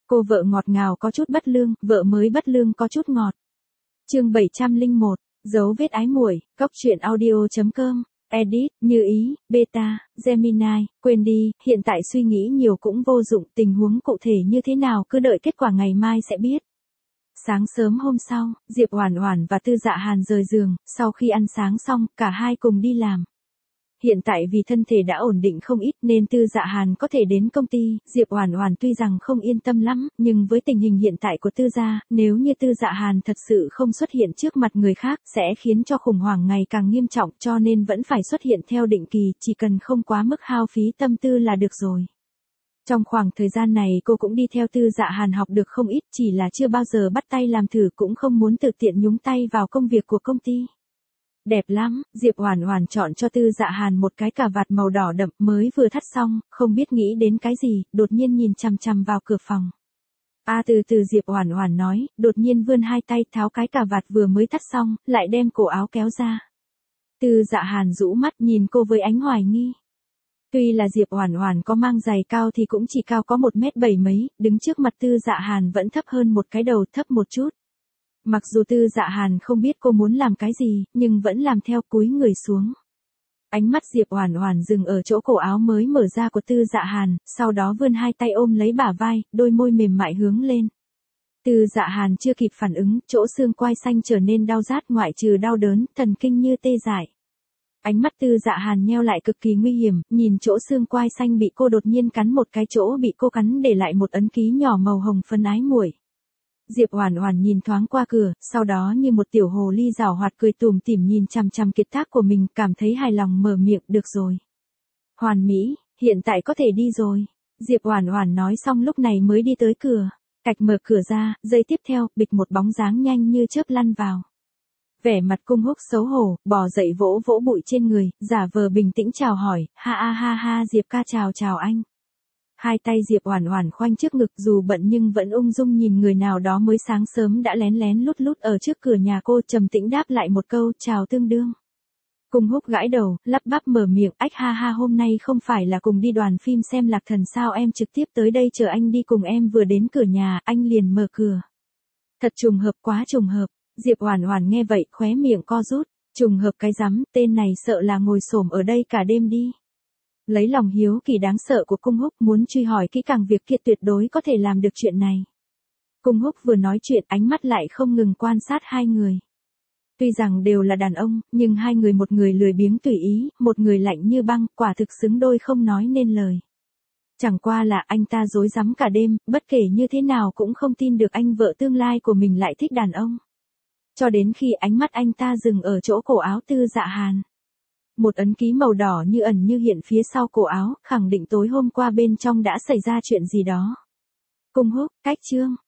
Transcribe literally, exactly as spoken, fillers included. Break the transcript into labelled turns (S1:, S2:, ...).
S1: Cô vợ ngọt ngào có chút bất lương, vợ mới bất lương có chút ngọt. Chương bảy trăm lẻ một, dấu vết ái muội, cóc truyện audio chấm com, edit, Như Ý, Beta, Gemini, quên đi, hiện tại suy nghĩ nhiều cũng vô dụng, tình huống cụ thể như thế nào cứ đợi kết quả ngày mai sẽ biết. Sáng sớm hôm sau, Diệp Oản Oản và Tư Dạ Hàn rời giường, sau khi ăn sáng xong, cả hai cùng đi làm. Hiện tại vì thân thể đã ổn định không ít nên Tư Dạ Hàn có thể đến công ty, Diệp Oản Oản tuy rằng không yên tâm lắm, nhưng với tình hình hiện tại của Tư gia, nếu như Tư Dạ Hàn thật sự không xuất hiện trước mặt người khác sẽ khiến cho khủng hoảng ngày càng nghiêm trọng, cho nên vẫn phải xuất hiện theo định kỳ, chỉ cần không quá mức hao phí tâm tư là được rồi. Trong khoảng thời gian này cô cũng đi theo Tư Dạ Hàn học được không ít, chỉ là chưa bao giờ bắt tay làm thử cũng không muốn tự tiện nhúng tay vào công việc của công ty. Đẹp lắm, Diệp Oản Oản chọn cho Tư Dạ Hàn một cái cà vạt màu đỏ đậm mới vừa thắt xong, không biết nghĩ đến cái gì, đột nhiên nhìn chằm chằm vào cửa phòng. A à, từ từ Diệp Oản Oản nói, đột nhiên vươn hai tay tháo cái cà vạt vừa mới thắt xong, lại đem cổ áo kéo ra. Tư Dạ Hàn rũ mắt nhìn cô với ánh hoài nghi. Tuy là Diệp Oản Oản có mang giày cao thì cũng chỉ cao có một mét bảy mấy, đứng trước mặt Tư Dạ Hàn vẫn thấp hơn một cái đầu, thấp một chút. Mặc dù Tư Dạ Hàn không biết cô muốn làm cái gì, nhưng vẫn làm theo, cúi người xuống. Ánh mắt Diệp Oản Oản dừng ở chỗ cổ áo mới mở ra của Tư Dạ Hàn, sau đó vươn hai tay ôm lấy bả vai, đôi môi mềm mại hướng lên. Tư Dạ Hàn chưa kịp phản ứng, chỗ xương quai xanh trở nên đau rát, ngoại trừ đau đớn, thần kinh như tê dại. Ánh mắt Tư Dạ Hàn nheo lại cực kỳ nguy hiểm, nhìn chỗ xương quai xanh bị cô đột nhiên cắn một cái, chỗ bị cô cắn để lại một ấn ký nhỏ màu hồng phấn ái muội. Diệp Oản Oản nhìn thoáng qua cửa, sau đó như một tiểu hồ ly giảo hoạt cười tủm tỉm nhìn chằm chằm kiệt tác của mình, cảm thấy hài lòng mở miệng, được rồi. Hoàn mỹ, hiện tại có thể đi rồi. Diệp Oản Oản nói xong lúc này mới đi tới cửa. Cạch mở cửa ra, giây tiếp theo, bịch một bóng dáng nhanh như chớp lăn vào. Vẻ mặt Cung Húc xấu hổ, bò dậy vỗ vỗ bụi trên người, giả vờ bình tĩnh chào hỏi, ha ha ha ha Diệp ca chào chào anh. Hai tay Diệp Oản Oản khoanh trước ngực, dù bận nhưng vẫn ung dung nhìn người nào đó mới sáng sớm đã lén lén lút lút ở trước cửa nhà cô, trầm tĩnh đáp lại một câu chào tương đương. Cung Húc gãi đầu, lắp bắp mở miệng, ách ha ha hôm nay không phải là cùng đi đoàn phim xem Lạc Thần sao, em trực tiếp tới đây chờ anh đi cùng, em vừa đến cửa nhà, anh liền mở cửa. Thật trùng hợp, quá trùng hợp. Diệp Oản Oản nghe vậy, khóe miệng co rút, trùng hợp cái rắm, tên này sợ là ngồi xổm ở đây cả đêm đi. Lấy lòng hiếu kỳ đáng sợ của Cung Húc muốn truy hỏi kỹ càng việc kia, tuyệt đối có thể làm được chuyện này. Cung Húc vừa nói chuyện, ánh mắt lại không ngừng quan sát hai người. Tuy rằng đều là đàn ông, nhưng hai người, một người lười biếng tùy ý, một người lạnh như băng, quả thực xứng đôi không nói nên lời. Chẳng qua là anh ta rối rắm cả đêm, bất kể như thế nào cũng không tin được anh vợ tương lai của mình lại thích đàn ông. Cho đến khi ánh mắt anh ta dừng ở chỗ cổ áo Tư Dạ Hàn. Một ấn ký màu đỏ như ẩn như hiện phía sau cổ áo, khẳng định tối hôm qua bên trong đã xảy ra chuyện gì đó. Cung Húc, cách chương.